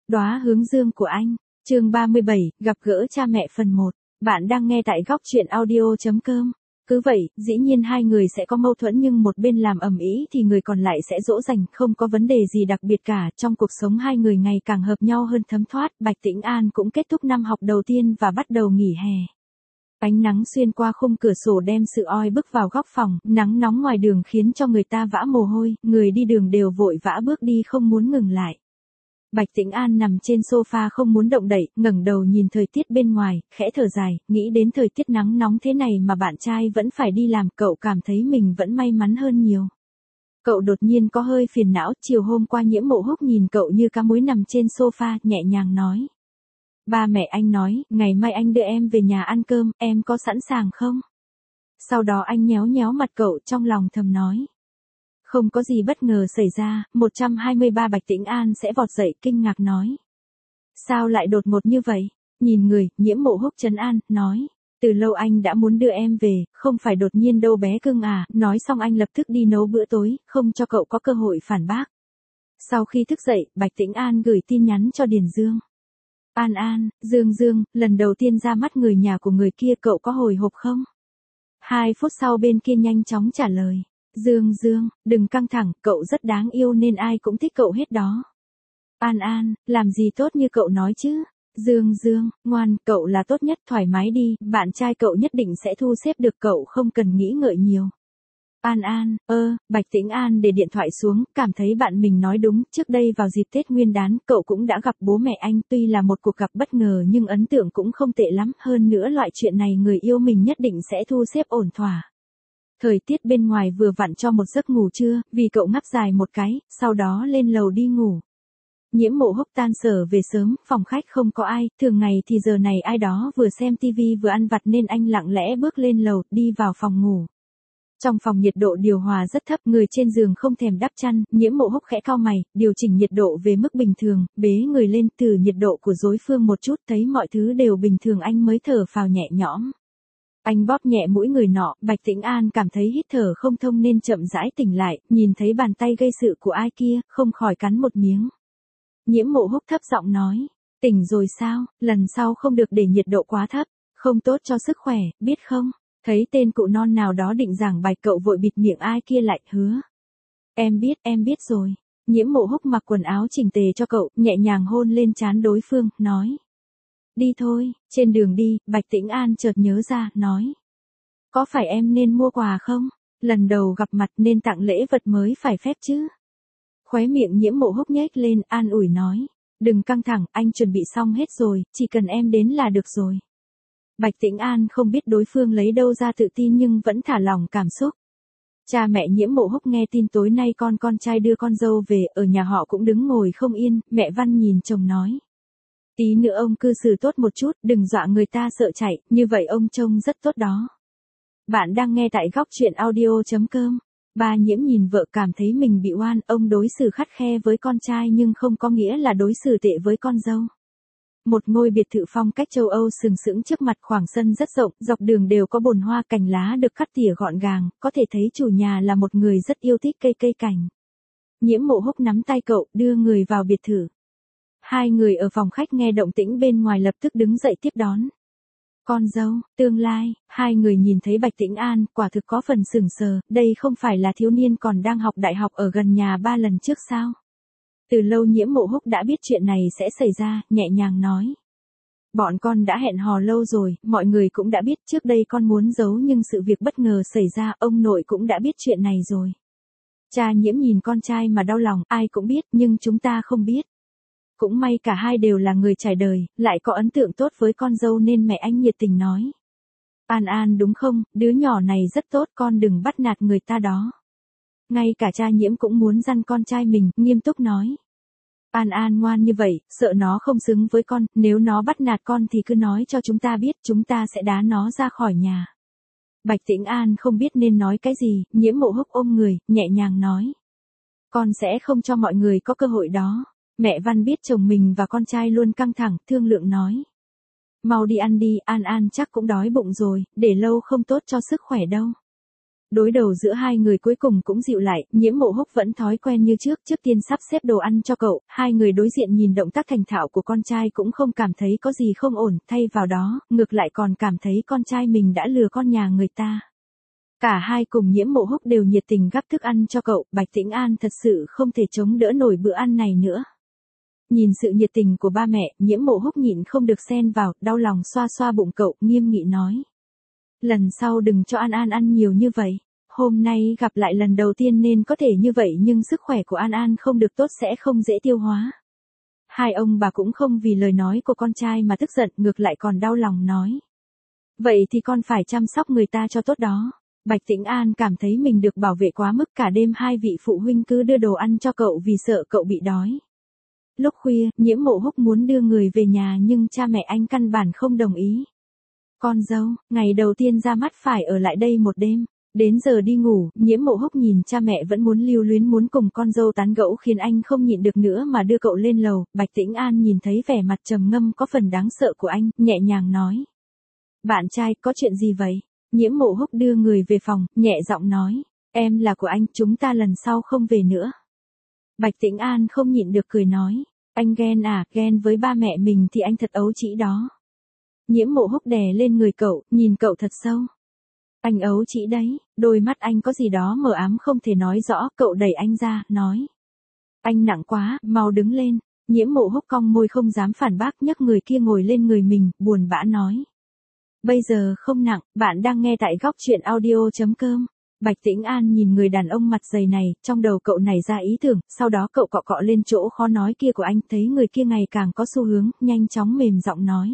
Đóa hướng dương của anh, chương 37, gặp gỡ cha mẹ phần 1. Bạn đang nghe tại góc truyện audio.com. Cứ vậy, dĩ nhiên hai người sẽ có mâu thuẫn nhưng một bên làm ầm ĩ thì người còn lại sẽ dỗ dành, không có vấn đề gì đặc biệt cả. Trong cuộc sống hai người ngày càng hợp nhau hơn thấm thoát, Bạch Tĩnh An cũng kết thúc năm học đầu tiên và bắt đầu nghỉ hè. Ánh nắng xuyên qua khung cửa sổ đem sự oi bức vào góc phòng, nắng nóng ngoài đường khiến cho người ta vã mồ hôi, người đi đường đều vội vã bước đi không muốn ngừng lại. Bạch Tĩnh An nằm trên sofa không muốn động đậy, ngẩng đầu nhìn thời tiết bên ngoài, khẽ thở dài, nghĩ đến thời tiết nắng nóng thế này mà bạn trai vẫn phải đi làm, cậu cảm thấy mình vẫn may mắn hơn nhiều. Cậu đột nhiên có hơi phiền não, chiều hôm qua Nhiễm Mộ Húc nhìn cậu như cá muối nằm trên sofa, nhẹ nhàng nói. Ba mẹ anh nói, ngày mai anh đưa em về nhà ăn cơm, em có sẵn sàng không? Sau đó anh nhéo nhéo mặt cậu trong lòng thầm nói. Không có gì bất ngờ xảy ra, 123 Bạch Tĩnh An sẽ vọt dậy kinh ngạc nói. Sao lại đột ngột như vậy? Nhìn người, Nhiễm Mộ Húc trấn an, nói. Từ lâu anh đã muốn đưa em về, không phải đột nhiên đâu bé cưng à, nói xong anh lập tức đi nấu bữa tối, không cho cậu có cơ hội phản bác. Sau khi thức dậy, Bạch Tĩnh An gửi tin nhắn cho Điền Dương. An An, Dương Dương, lần đầu tiên ra mắt người nhà của người kia cậu có hồi hộp không? 2 phút sau bên kia nhanh chóng trả lời. Dương Dương, đừng căng thẳng, cậu rất đáng yêu nên ai cũng thích cậu hết đó. An An, làm gì tốt như cậu nói chứ? Dương Dương, ngoan, cậu là tốt nhất, thoải mái đi, bạn trai cậu nhất định sẽ thu xếp được, cậu không cần nghĩ ngợi nhiều. An An, Bạch Tĩnh An để điện thoại xuống, cảm thấy bạn mình nói đúng, trước đây vào dịp Tết Nguyên đán, cậu cũng đã gặp bố mẹ anh, tuy là một cuộc gặp bất ngờ nhưng ấn tượng cũng không tệ lắm, hơn nữa loại chuyện này người yêu mình nhất định sẽ thu xếp ổn thỏa. Thời tiết bên ngoài vừa vặn cho một giấc ngủ trưa, vì cậu ngáp dài một cái, sau đó lên lầu đi ngủ. Nhiễm Mộ Húc tan sở về sớm, phòng khách không có ai, thường ngày thì giờ này ai đó vừa xem tivi vừa ăn vặt nên anh lặng lẽ bước lên lầu, đi vào phòng ngủ. Trong phòng nhiệt độ điều hòa rất thấp, người trên giường không thèm đắp chăn, Nhiễm Mộ Húc khẽ cau mày, điều chỉnh nhiệt độ về mức bình thường, bế người lên từ nhiệt độ của đối phương một chút, thấy mọi thứ đều bình thường anh mới thở phào nhẹ nhõm. Anh bóp nhẹ mũi người nọ, Bạch Tĩnh An cảm thấy hít thở không thông nên chậm rãi tỉnh lại, nhìn thấy bàn tay gây sự của ai kia, không khỏi cắn một miếng. Nhiễm Mộ Húc thấp giọng nói, tỉnh rồi sao, lần sau không được để nhiệt độ quá thấp, không tốt cho sức khỏe, biết không? Thấy tên cụ non nào đó định giảng bài cậu vội bịt miệng ai kia lại, hứa. Em biết rồi. Nhiễm Mộ Húc mặc quần áo chỉnh tề cho cậu, nhẹ nhàng hôn lên trán đối phương, nói. Đi thôi, trên đường đi, Bạch Tĩnh An chợt nhớ ra, nói. Có phải em nên mua quà không? Lần đầu gặp mặt nên tặng lễ vật mới phải phép chứ? Khóe miệng Nhiễm Mộ Húc nhếch lên, an ủi nói. Đừng căng thẳng, anh chuẩn bị xong hết rồi, chỉ cần em đến là được rồi. Bạch Tĩnh An không biết đối phương lấy đâu ra tự tin nhưng vẫn thả lỏng cảm xúc. Cha mẹ Nhiễm Mộ Húc nghe tin tối nay con trai đưa con dâu về, ở nhà họ cũng đứng ngồi không yên, mẹ Văn nhìn chồng nói. Tí nữa ông cư xử tốt một chút, đừng dọa người ta sợ chạy, như vậy ông trông rất tốt đó. Bạn đang nghe tại góc truyện audio.com. Ba Nhiễm nhìn vợ cảm thấy mình bị oan, ông đối xử khắt khe với con trai nhưng không có nghĩa là đối xử tệ với con dâu. Một ngôi biệt thự phong cách châu Âu sừng sững trước mặt, khoảng sân rất rộng, dọc đường đều có bồn hoa, cành lá được cắt tỉa gọn gàng, có thể thấy chủ nhà là một người rất yêu thích cây cảnh. Nhiễm Mộ Húc nắm tay cậu, đưa người vào biệt thự. Hai người ở phòng khách nghe động tĩnh bên ngoài lập tức đứng dậy tiếp đón. Con dâu, tương lai, hai người nhìn thấy Bạch Tĩnh An, quả thực có phần sửng sờ, đây không phải là thiếu niên còn đang học đại học ở gần nhà 3 lần trước sao? Từ lâu Nhiễm Mộ Húc đã biết chuyện này sẽ xảy ra, nhẹ nhàng nói. Bọn con đã hẹn hò lâu rồi, mọi người cũng đã biết, trước đây con muốn giấu nhưng sự việc bất ngờ xảy ra, ông nội cũng đã biết chuyện này rồi. Cha Nhiễm nhìn con trai mà đau lòng, ai cũng biết nhưng chúng ta không biết. Cũng may cả hai đều là người trải đời, lại có ấn tượng tốt với con dâu nên mẹ anh nhiệt tình nói. An An đúng không, đứa nhỏ này rất tốt, con đừng bắt nạt người ta đó. Ngay cả cha Nhiễm cũng muốn dăn con trai mình, nghiêm túc nói. An An ngoan như vậy, sợ nó không xứng với con, nếu nó bắt nạt con thì cứ nói cho chúng ta biết, chúng ta sẽ đá nó ra khỏi nhà. Bạch Tĩnh An không biết nên nói cái gì, Nhiễm Mộ Húc ôm người, nhẹ nhàng nói. Con sẽ không cho mọi người có cơ hội đó. Mẹ Văn biết chồng mình và con trai luôn căng thẳng, thương lượng nói. Mau đi ăn đi, An An chắc cũng đói bụng rồi, để lâu không tốt cho sức khỏe đâu. Đối đầu giữa hai người cuối cùng cũng dịu lại, Nhiễm Mộ Húc vẫn thói quen như trước tiên sắp xếp đồ ăn cho cậu, hai người đối diện nhìn động tác thành thạo của con trai cũng không cảm thấy có gì không ổn, thay vào đó, ngược lại còn cảm thấy con trai mình đã lừa con nhà người ta. Cả hai cùng Nhiễm Mộ Húc đều nhiệt tình gắp thức ăn cho cậu, Bạch Tĩnh An thật sự không thể chống đỡ nổi bữa ăn này nữa. Nhìn sự nhiệt tình của ba mẹ, Nhiễm Mộ Húc nhịn không được xen vào, đau lòng xoa xoa bụng cậu, nghiêm nghị nói. Lần sau đừng cho An An ăn nhiều như vậy. Hôm nay gặp lại lần đầu tiên nên có thể như vậy nhưng sức khỏe của An An không được tốt sẽ không dễ tiêu hóa. Hai ông bà cũng không vì lời nói của con trai mà tức giận, ngược lại còn đau lòng nói. Vậy thì con phải chăm sóc người ta cho tốt đó. Bạch Tĩnh An cảm thấy mình được bảo vệ quá mức, cả đêm hai vị phụ huynh cứ đưa đồ ăn cho cậu vì sợ cậu bị đói. Lúc khuya, Nhiễm Mộ Húc muốn đưa người về nhà nhưng cha mẹ anh căn bản không đồng ý. Con dâu, ngày đầu tiên ra mắt phải ở lại đây một đêm. Đến giờ đi ngủ, Nhiễm Mộ Húc nhìn cha mẹ vẫn muốn lưu luyến muốn cùng con dâu tán gẫu khiến anh không nhịn được nữa mà đưa cậu lên lầu. Bạch Tĩnh An nhìn thấy vẻ mặt trầm ngâm có phần đáng sợ của anh, nhẹ nhàng nói. Bạn trai, có chuyện gì vậy? Nhiễm Mộ Húc đưa người về phòng, nhẹ giọng nói. Em là của anh, chúng ta lần sau không về nữa. Bạch Tĩnh An không nhịn được cười nói. Anh ghen à, ghen với ba mẹ mình thì anh thật ấu trĩ đó. Nhiễm Mộ Húc đè lên người cậu, nhìn cậu thật sâu. Anh ấu trĩ đấy, đôi mắt anh có gì đó mờ ám không thể nói rõ, cậu đẩy anh ra, nói. Anh nặng quá, mau đứng lên. Nhiễm Mộ Húc cong môi không dám phản bác, nhấc người kia ngồi lên người mình, buồn bã nói. Bây giờ không nặng, bạn đang nghe tại góc truyện audio.com. Bạch Tĩnh An nhìn người đàn ông mặt dày này, trong đầu cậu nảy ra ý tưởng, sau đó cậu cọ cọ lên chỗ khó nói kia của anh, thấy người kia ngày càng có xu hướng, nhanh chóng mềm giọng nói.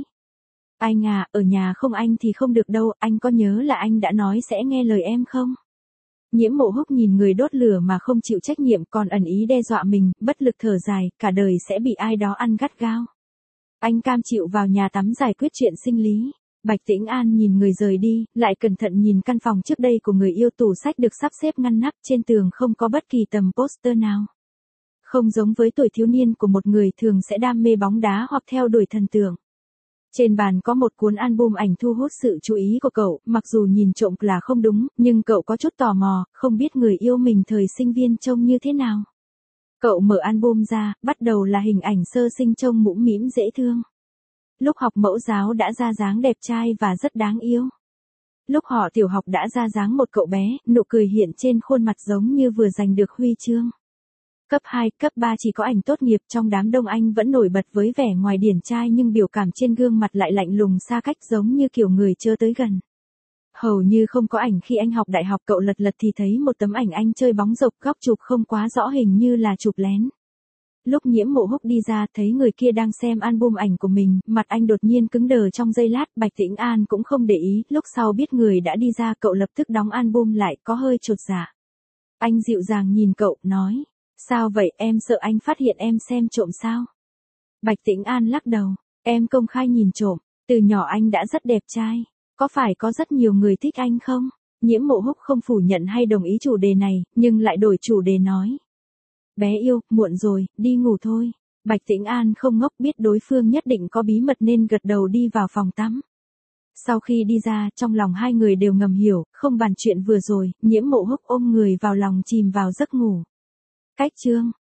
Anh à, ở nhà không anh thì không được đâu, anh có nhớ là anh đã nói sẽ nghe lời em không? Nhiễm Mộ Húc nhìn người đốt lửa mà không chịu trách nhiệm còn ẩn ý đe dọa mình, bất lực thở dài, cả đời sẽ bị ai đó ăn gắt gao. Anh cam chịu vào nhà tắm giải quyết chuyện sinh lý. Bạch Tĩnh An nhìn người rời đi, lại cẩn thận nhìn căn phòng trước đây của người yêu, tủ sách được sắp xếp ngăn nắp, trên tường không có bất kỳ tấm poster nào. Không giống với tuổi thiếu niên của một người thường sẽ đam mê bóng đá hoặc theo đuổi thần tượng. Trên bàn có một cuốn album ảnh thu hút sự chú ý của cậu, mặc dù nhìn trộm là không đúng, nhưng cậu có chút tò mò, không biết người yêu mình thời sinh viên trông như thế nào. Cậu mở album ra, bắt đầu là hình ảnh sơ sinh trông mũm mĩm dễ thương. Lúc học mẫu giáo đã ra dáng đẹp trai và rất đáng yêu. Lúc họ tiểu học đã ra dáng một cậu bé, nụ cười hiện trên khuôn mặt giống như vừa giành được huy chương. Cấp 2, cấp 3 chỉ có ảnh tốt nghiệp, trong đám đông anh vẫn nổi bật với vẻ ngoài điển trai nhưng biểu cảm trên gương mặt lại lạnh lùng xa cách giống như kiểu người chưa tới gần. Hầu như không có ảnh khi anh học đại học, cậu lật lật thì thấy một tấm ảnh anh chơi bóng rổ, góc chụp không quá rõ, hình như là chụp lén. Lúc Nhiễm Mộ Húc đi ra thấy người kia đang xem album ảnh của mình, mặt anh đột nhiên cứng đờ trong giây lát, Bạch Tĩnh An cũng không để ý, lúc sau biết người đã đi ra cậu lập tức đóng album lại, có hơi chột dạ. Anh dịu dàng nhìn cậu, nói, sao vậy, em sợ anh phát hiện em xem trộm sao? Bạch Tĩnh An lắc đầu, em công khai nhìn trộm, từ nhỏ anh đã rất đẹp trai, có phải có rất nhiều người thích anh không? Nhiễm Mộ Húc không phủ nhận hay đồng ý chủ đề này, nhưng lại đổi chủ đề nói. Bé yêu, muộn rồi, đi ngủ thôi. Bạch Tĩnh An không ngốc, biết đối phương nhất định có bí mật nên gật đầu đi vào phòng tắm. Sau khi đi ra, trong lòng hai người đều ngầm hiểu, không bàn chuyện vừa rồi, Nhiễm Mộ Húc ôm người vào lòng chìm vào giấc ngủ. Cách chương